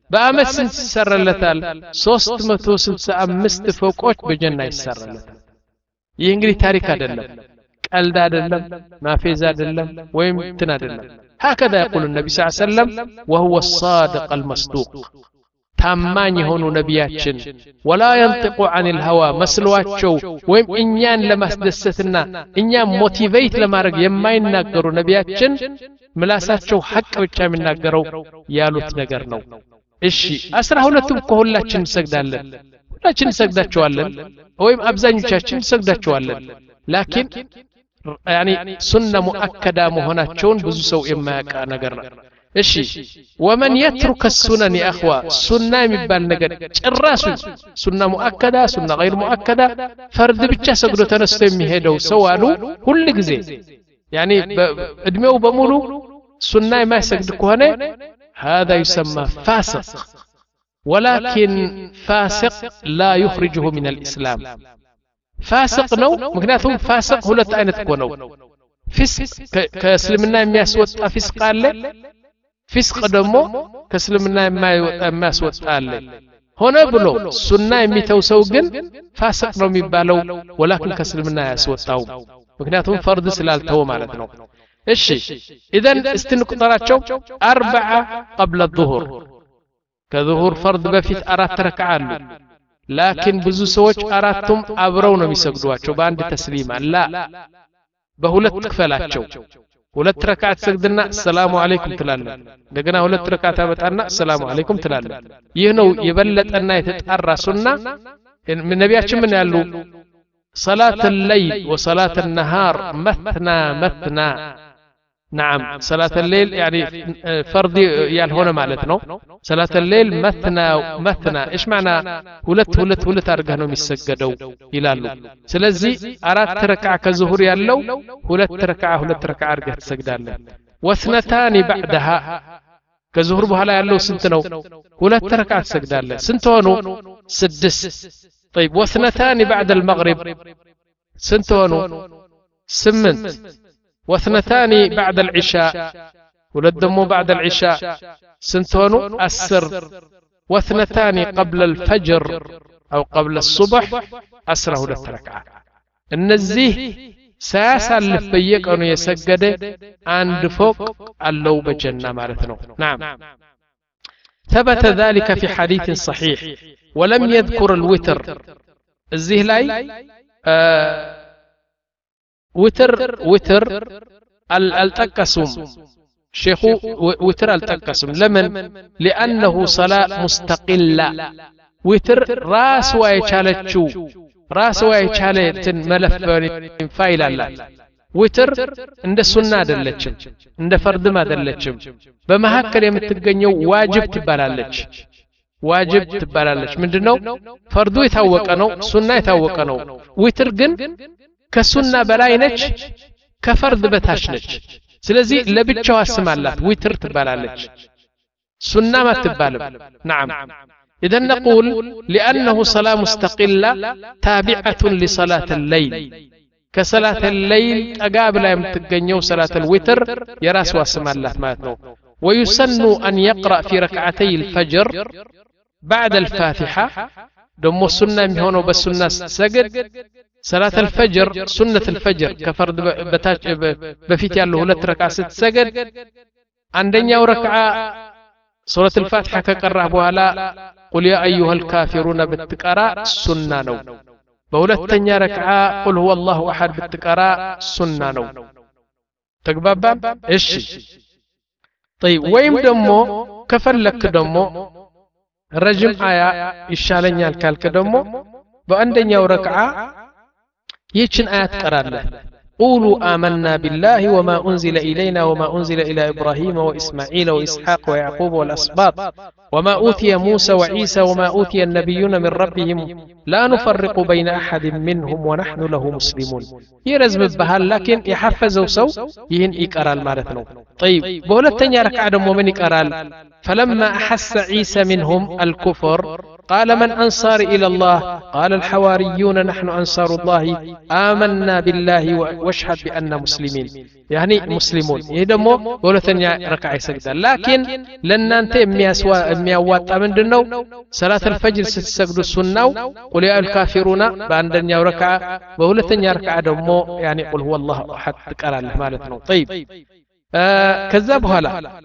S1: በአመት ስንት ይሰራለታል? ሶስት መቶ ስልሳ አምስት ፎቆች በጀና ይሰራለታል። ይህ እንግዲህ ታሪክ አይደለም፣ ቀልድ አይደለም፣ ማፌዝ አይደለም፣ ወይም እንትን አይደለም። هكذا يقول النبي صلى الله عليه وسلم وهو الصادق المصدوق ታማኝ የሆኑ ነቢያችን ولا ينطق عن الهوى መስሏቸው ወይም እኛን ለማስደሰትና እኛን ሞቲቬት ለማድረግ የማይናገሩ ነቢያችን ምላሳቸው ሐቅ ብቻ የሚናገረው ያሉት ነገር ነው። እሺ አስራ ሁለቱም ከሁላችን እንሰግዳለን፣ ሁላችን እንሰግዳቸዋለን ወይም አብዛኞቻችን እንሰግዳቸዋለን። ላኪን يعني سنة مؤكدة مهوناتشون ብዙ ሰው የማያውቅ ነገር ነው። እሺ ومن يترك السنن يا اخوة سنة የሚባል ነገር ጭራሱ سنة مؤكدة سنة غير مؤكدة فرد ብቻ ሰግዶ ተነስቶ የሚሄደው ሰው አሉ ሁሉ ጊዜ يعني እድሜው በሙሉ سنة የማይሰግድ ከሆነ هذا يسمى فاسق ولكن فاسق لا يخرجه من الإسلام فاسق ነው ምክንያቱም ፋሲቅ ሁለት አይነት እኮ ነው። ፊስቅ ከእስልምና የሚያስወጣ ፊስቅ አለ፣ ፊስቅ ደግሞ ከእስልምና የማይወጣ የሚያስወጣ አለ። ሆነ ብሎ ሱና የሚተው ሰው ግን ፋሲቅ ነው የሚባለው ወላኪን ከእስልምና ያስወጣው ምክንያቱም ፈርድ ስላልተው ማለት ነው። እሺ ኢዘን እስትንቁጠራቸው አርበዓ قبل الظهر ከظهر ፈርድ በፊት አራት ረክዓ አሉ። ላኪን ብዙ ሰዎች አራቱም አብረው ነው የሚሰግዷቸው በአንድ ተስሊማ ላ በሁለት ክፈላቸው። ሁለት ረካዓ ትሰግድና ሰላሙ አለይኩም ትላለህ፣ እንደገና ሁለት ረካዓ ታመጣና ሰላሙ አለይኩም ትላለህ። ይህ ነው የበለጠና የተጣራ ሱና። ነቢያችን ምን ያሉ صلاة الليل وصلاة النهار مثنى مثنى. نعم صلاة الليل يعني فرض ያልሆነ ማለት ነው። صلاة الليل مثنى مثنى ايش معنى ሁለት ሁለት ሁለት አድርገህ ነው የሚሰገደው ይላሉ። ስለዚህ አራት ረክዓ ከዙሁር ያለው ሁለት ረክዓ ሁለት ረክዓ አድርገህ ትሰግዳለህ። واثنتان بعدها ከዙሁር በኋላ ያለው ስንት ነው? ሁለት ረክዓ ትሰግዳለህ። ስንት ሆኑ? ስድስት። طيب واثنتان بعد المغرب سنت ونو سمنت. واثنتان بعد العشاء ولدمو بعد العشاء سنت ونو أسر. واثنتان قبل الفجر أو قبل الصبح أسره للتركعة. النزيه ساسا لفيك أنه يسجد عند فوق اللو بجنة مالتنا. نعم ثبت ذلك في حديث صحيح ولم يذكر الوتر. الزهلاي آه وتر وتر التقسم شيخو وتر التقسم لمن؟ لأنه صلاة مستقلة. وتر راس ويشالتشو راس ويشالتن ملف فايل الله. وتر عند السنة دلتشم عند فرد ما دلتشم بمهكر يمتقنيو واجب تبالالتش واجب تبالالش ምንድነው? ፈርዱ የታወቀ ነው፣ ሱና የታወቀ ነው። ዊትር ግን ከሱና በላይ ነች፣ ከፈርድ በታች ነች። ስለዚህ ለብቻዋ ስም አላት፣ ዊትር ትባላለች፣ ሱና ማትባልም። نعم إذا نقول لأنه صلاة مستقلة تابعة لصلاة الليل. كصلاة الليل أقابل يمتقنيو صلاة الوتر يراس واسم الله ماتنو. ويسن أن يقرأ في ركعتي الفجر بعد الفاتحة. دمو السنة مهونو بالسنة سجد صلاة الفجر سنة الفجر كفرد بتاج بفيت يالله هلت ركعة ست سجد. عندنا وركعة سورة الفاتحة كقرأ بوها قل يا أيها الكافرون بالتقراء سنة نو. بولت تنيا ركعة قل هو الله أحد بالتقراء سنة نو. تقبابا إيش؟ طيب وين دمو كفلك دمو رجم آية إشالن يالكالك دمو بأندن يو ركعة يتشن آيات قرار له قولوا آمنا بالله وما أنزل إلينا وما أنزل إلى إبراهيم وإسماعيل وإسحاق ويعقوب والأسباط وما أوتي موسى وعيسى وما أوتي النبيون من ربهم لا نفرق بين أحد منهم ونحن له مسلمون. يرزم بهال لكن يحفزوا سو يهن إكرال مالتنا. طيب بولتن يا ركعة دمو من إكرال فلما أحس عيسى منهم الكفر قال من أنصار إلى الله قال الحواريون نحن أنصار الله آمنا بالله واشهد بأننا مسلمين. يعني مسلمون يدمو بولتن يا ركعة سجدة. لكن لن أنت የሚያዋጣ ምንድነው ሰላት الفجر ስትሰግዱ ሱናው ቁል ያ الكافرون በአንደኛው ረክዓ በሁለተኛ ረክዓ ደግሞ ያኒ ቁል هو الله احد ትቀራለህ ማለት ነው طيب ከዛ በኋላ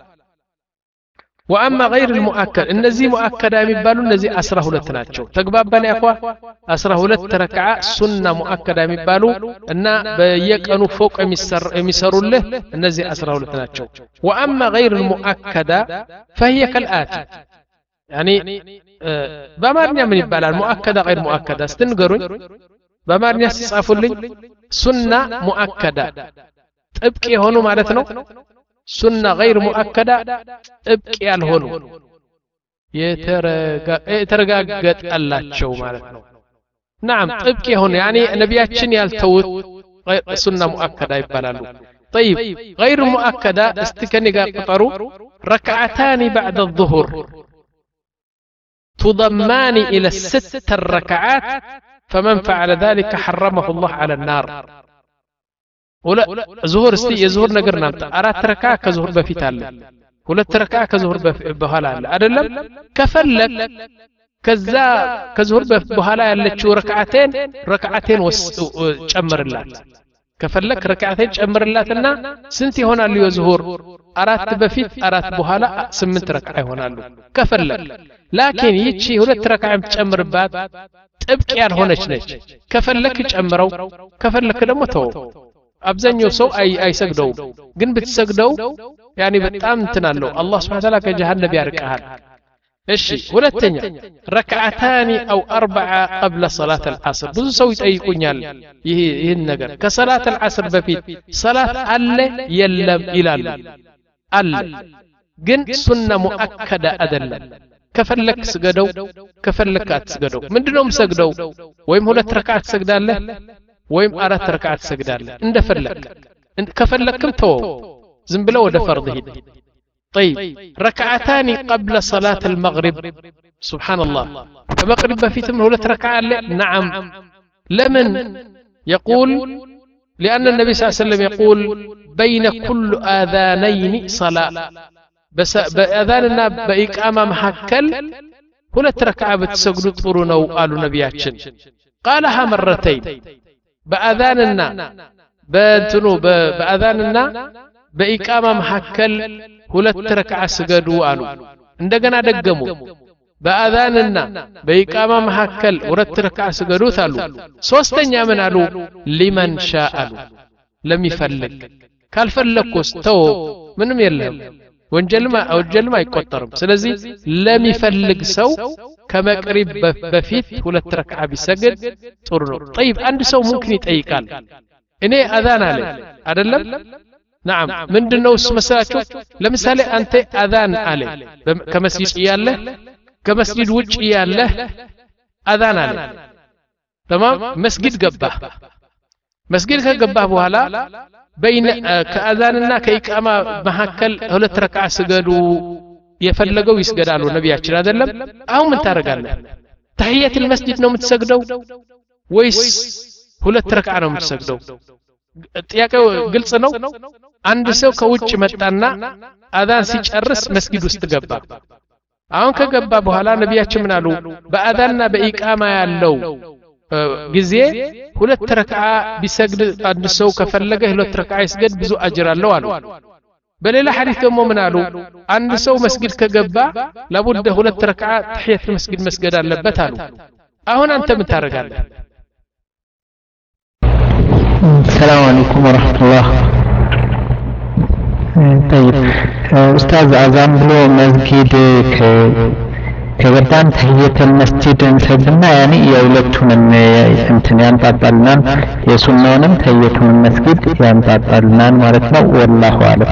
S1: واما غير المؤكد እነዚህ مؤكد የሚባሉ እነዚህ አስራ ሁለት ናቸው ተግባባን ያኳ አስራ ሁለት ረክዓ ሱና مؤكد የሚባሉ እና በየቀኑ ፎቅ የሚሰሩልህ እነዚህ አስራ ሁለት ናቸው واما غير المؤكد فهي كالاتي يعني በአማርኛ ምን ይባላል مؤكد غير مؤكد አስተንገሩኝ በአማርኛ ሲጻፉልኝ ሱና مؤكد ጥብቅ የሆኑ ማለት ነው ሱና غير مؤكدة ጥብቅ ያልሆኑ የተረጋገጠላቸው ማለት ነው نعم ጥብቅ የሆኑ يعني ነብያችን ያልተውት ሱና مؤكدة ይባላሉ طيب غير مؤكدة استكني قطروا ركعتان بعد الظهر تضمان إلى الست الركعات فمن فعل ذلك حرمه الله على النار ولا ظهور استي يظهر ነገር ናምጣ አራት ረካ ከظهر በፊት አለ ሁለት ረካ ከظهر በኋላ አለ አይደለም ከፈለክ ከዛ ከظهر በኋላ ያለችው ረካዓቴን ረካዓቴን ጨምርላት ከፈለክ ረካዓቴን ጨምርላትና ስንት ይሆናሉ የظهر አራት በፊት አራት በኋላ ስምንት ረካ ይሆናሉ ከፈለክ ላኪን ይቺ ሁለት ረካ ጨምርባት ጥብቅ ያልሆነች ነች ከፈለክ ጨምረው ከፈለክ ደግሞ ተው አብዛኛው ሰው አይ አይሰግደው ግን ብትሰግደው ያኒ በጣም እንትናለው አላህ Subhanahu Wa Ta'ala ከጀሃነም ያርቀሃል እሺ ሁለተኛ ረክዓታኒ አው አርበዓ قبل صلاه العصر ብዙ ሰው ይጠይቁኛል ይሄ ይሄን ነገር ከሰላት العصر በፊት ሰላት አለ የለም ይላሉ አለ ግን ሱና ሙአከዳ አይደለም ከፈለክ ስገደው ከፈለክ አትስገደው ምንድነው መስገደው ወይም ሁለት ረክዓት ትሰግዳለህ ወይም አራት ረክዓት ትሰግዳለህ እንደፈለክ ከፈለክም ተው ዝም ብለው ወደ ፈርድ ሂድ طيب ركعتان قبل صلاة المغرب سبحان الله المغرب بفيتم ሁለት ረክዓ አለ نعم لمن يقول لأن النبي صلى الله عليه وسلم يقول بين كل آذانين صلاة بس بأذاننا بإقامة محكل ሁለት ረክዓ ብትሰግዱ ጥሩ ነው አሉ ነብያችን قالها مرتين بأذاننا بنتنو بأذاننا بإقامة محكل ሁለት ረክዓ ስገዱ አሉ እንደገና ደገሙ በአዛንና በኢቃማ መሐከል ሁለት ረክዓ ስገዱ አሉ ሶስተኛ ምን አሉ ሊመን ሻአሉ ለሚፈልግ ካልፈለኩስ ተው ምንም የለም ወንጀልማ ወንጀልማ አይቆጠርም ስለዚህ ለሚፈልግ ሰው ከመቅሪብ በፊት ሁለት ረክዓ ቢሰግድ ጥሩ ነው طيب አንድ ሰው ممكن ይጠይቃል እኔ አዛን አለ አይደለም نعم ምንድነው እሱ መሰላችሁ ለምሳሌ አንተ አዛን አለ ከመስጂድ ያለ ከመስጂድ ውጭ ያለ አዛን አለ تمام መስጊድ ገባ መስጊድ ከገባ በኋላ በይነ ከአዛንና ከኢቃማ መሐከል ሁለት ረክዓ ስገዱ የፈለገው ይስገዳሉ ነብያችን አይደለም አሁን ምን ታረጋለህ ተህiyat المسجد ነው የምትሰግደው ወይስ ሁለት ረክዓ ነው የምትሰግደው ጥያቄው ግልጽ ነው አንድ ሰው ከውጭ መጣና አዛን ሲጨርስ መስጊድ ውስጥ ገባ አሁን ከገባ በኋላ ነብያችን ምን አሉ በአዛንና በኢቃማ ያለው ጊዜ ሁለት ረክዓ ቢሰግድ አንድ ሰው ከፈለገ ሁለት ረክዓ ይስገድ ብዙ አጅር አለው አሉ በሌላ ሐዲስ ደግሞ ምን አሉ አንድ ሰው መስጊድ ከገባ ለቡደ ሁለት ረክዓ ተህiyat መስጊድ መስገድ አለበት አሉ አሁን አንተ ምን ታረጋለህ
S9: السلام عليكم ورحمة الله طيب أستاذ أذان بلو مسجد كبدان تحية المسجد نسجدنا يعني يولدتون انتن ينطبلنا يسنونم تحية المسجد ينطبلنا مالتنا والله أعلم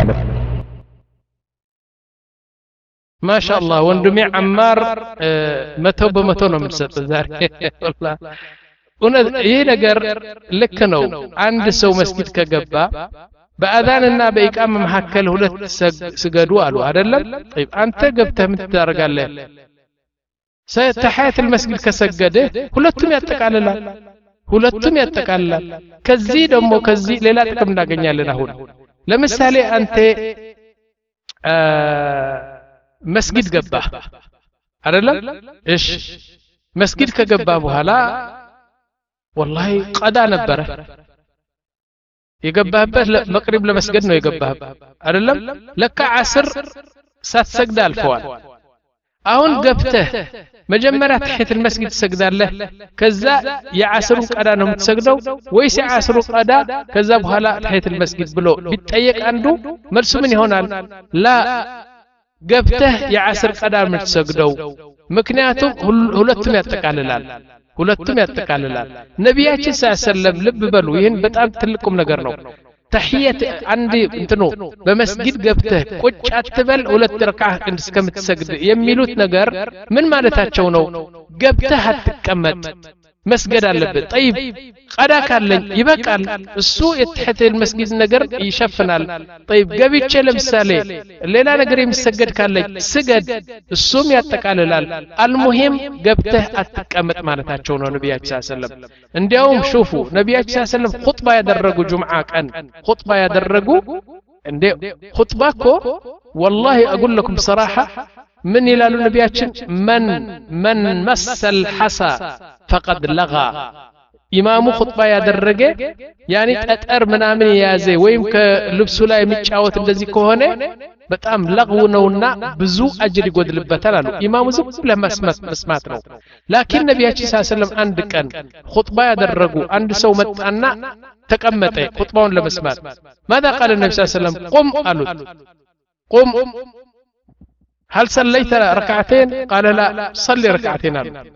S1: ما شاء الله وندمي عمار متو بمتو ነው የምትሰጥ ዛሬ والله ይሄ ነገር ልክ ነው አንድ ሰው መስጊድ ከገባ በአዛንና በኢቃማ መሐከል ሁለት ስገዱ አሉ አይደለም طيب አንተ ገብተህ ምን ታደርጋለህ ተህiyat المسجد ከሰገደ ሁለቱም ያጠቃልላል ሁለቱም ያጠቃልላል ከዚህ ደግሞ ከዚህ ሌላ ጥቅም እናገኛለን አሁን ለምሳሌ አንተ መስጊድ ገባ አይደለም እሺ መስጊድ ከገባ በኋላ والله ቀዳ ነበረ የገባበት መቅሪብ ለመስገድ ነው የገባበት አይደለም ለካ ዓስር ሳትሰግድ አልፈዋል አሁን ገብተህ መጀመሪያ ተህት المسجد ትሰግዳለህ ከዛ የዓስሩን ቀዳ ነው የምትሰግደው ወይስ የዓስሩ ቀዳ ከዛ በኋላ ተህት المسجد ብሎ ቢጠየቅ አንዱ መልሱ ምን ይሆናል ላ ገብተህ የዓስር ቀዳ የምትሰግደው ምክንያቱም ሁለቱም ያጠቃልላል ሁለቱም ያጠቃልላል ነብያችን ሰለላሁ ልብ በሉ ይሄን በጣም ትልቁም ነገር ነው ተህየት አንዲ እንትኑ በመስጊድ ገብተህ ቁጭ አትበል ሁለት ረካዓ እስከምትሰግድ የሚሉት ነገር ምን ማለታቸው ነው ገብተህ አትቀመጥ መስገድ አለበት طيب ቀዳ ካለኝ ይበቃል እሱ የተህተ المسجد ነገር ይሸፍናል طيب ገብቼ ለምሳሌ ሌላ ነገር የሚሰገድ ካለኝ ስገድ እሱም ያጠቃልላል አልሙሂም ገብተህ አትቀመጥ ማለታቸው ነው ነብያችን ሰለላሁ እንዲያውም ሹፉ ነብያችን ሰለላሁ ኹጥባ ያደረጉ ጁምዓ ቀን ኹጥባ ያደረጉ እንዴ ኹጥባ እኮ والله اقول لكم صراحه من ይላሉ ነብያችን من من مس الحصى فقد لغى ኢማሙ ኹጥባ ያደረገ ያኒ ጠጠር ምናምን ያዘ ወይም ከልብሱ ላይ የሚጫወት እንደዚህ ከሆነ በጣም ለغው ነውና ብዙ አጅር ይጎድልበታል አሉ ኢማሙ ዝም ለመስማት መስማት ነው ላኪን ነብያችን ሰለላሁ አንድ ቀን ኹጥባ ያደረጉ አንድ ሰው መጣና ተቀመጠ ኹጥባውን ለመስማት ماذا قال النبي صلى الله عليه وسلم قم قالوا قم هل صليت ركعتين قال لا صلي ركعتين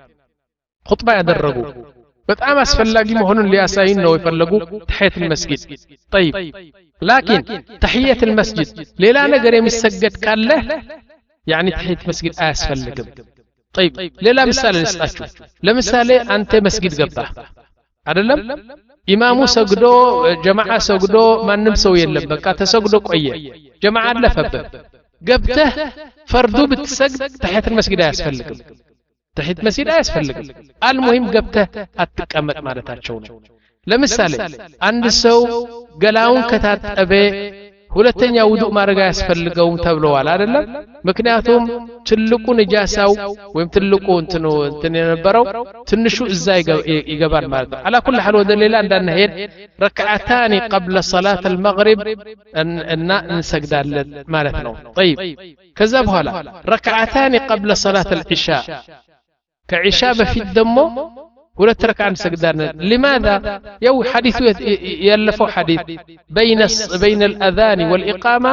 S1: خطبه ያደረጉ በጣም አስፈላጊ መሆኑን ሊያሳይን ነው የፈለጉ ተህየት المسجد طيب لكن تحيه المسجد ሌላ ነገር የሚሰገድ ካለ يعني تحيه المسجد አያስፈልግም طيب ሌላ ምሳሌ ልስጣችሁ ለምሳሌ አንተ መስጊድ ገባህ አይደለም ኢማሙ ሰግዶ ጀማዓ ሰግዶ ማንም ሰው የለም በቃ ተሰግዶ ቆየ ጀማዓ አለፈበት ገብተህ ፈርዱ ብትሰግድ ተህየት المسجد አያስፈልግም ተህየት መስጊድ አያስፈልግም አልሙሂም ገብተህ አትቀመጥ ማለታቸው ነው ለምሳሌ አንድ ሰው ገላውን ከታጠበ ሁለተኛ ውዱእ ማድረግ አያስፈልገውም ተብለዋል አይደለም ምክንያቱም ትልቁ ንጃሳው ወይም ትልቁ እንትኑ እንትን የነበረው ትንሹ እዛ ይገባል ማለት ነው على كل حال ወደ ሌላ እንዳንሄድ ረክዓታኒ قبل صلاه المغرب እና እንሰግዳለን ማለት ነው طيب ከዛ በኋላ ረክዓታኒ قبل صلاه العشاء كعشاء بفيت دمو ሁለት ረክዓ እንሰግዳለን لماذا يو حديث يلفوا حديث بين بين الاذان والاقامه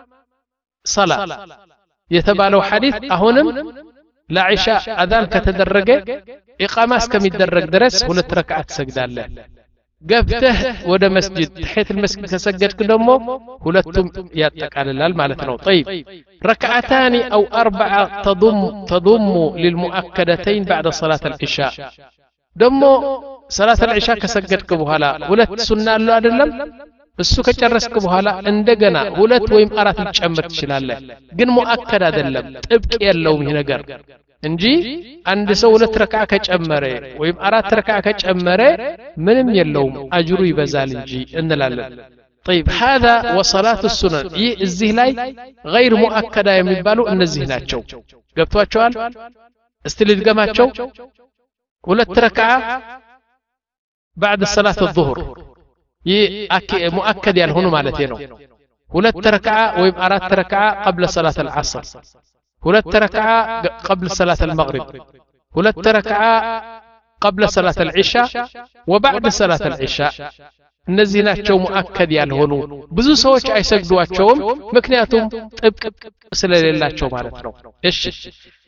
S1: صلاه يتبالو حديث اهونم لعشاء اذان كتدرج اقامه እስከሚደረግ ድረስ ሁለት ረክዓ ትሰግዳለህ ገብተህ ወደ መስጊድ ተህየት المسجد ከሰገድክ ደግሞ ሁለቱም ያጠቃልላል ማለት ነው طيب ركعتان او اربعه تضم تضم للمؤكدتين بعد صلاه العشاء ደግሞ صلاه العشاء ከሰገድክ በኋላ ሁለት ሱና አለው አይደለም እሱ ከጨረስክ በኋላ እንደገና ሁለት ወይም አራት ልጨምር ትችላለህ ግን ሙአከድ አይደለም ጥብቅ የለውም ይሄ ነገር እንጂ አንድ ሰው ሁለት ረክዓ ከጨመረ ወይም አራት ረክዓ ከጨመረ ምንም የለውም አጅሩ ይበዛል እንጂ እንላለን طيب هذا وصلاه السنن ይህ እዚህ ላይ غير مؤكده የሚባሉ እነዚህ ናቸው ገብቷቸዋል እስቲ ልድገማቸው ሁለት ረክዓ بعد صلاه الظهر ይህ مؤكد ያልሆኑ ማለት ነው ሁለት ረክዓ ወይም አራት ረክዓ قبل صلاه العصر ሁለት ረክዓ قبل صلاه المغرب ሁለት ረክዓ قبل صلاه العشاء وبعد صلاه العشاء እነዚህ ናቸው ሙአከድ ያልሆኑ ብዙ ሰዎች አይሰግዷቸውም ምክንያቱም ጥብቅ ስለሌላቸው ማለት ነው እሺ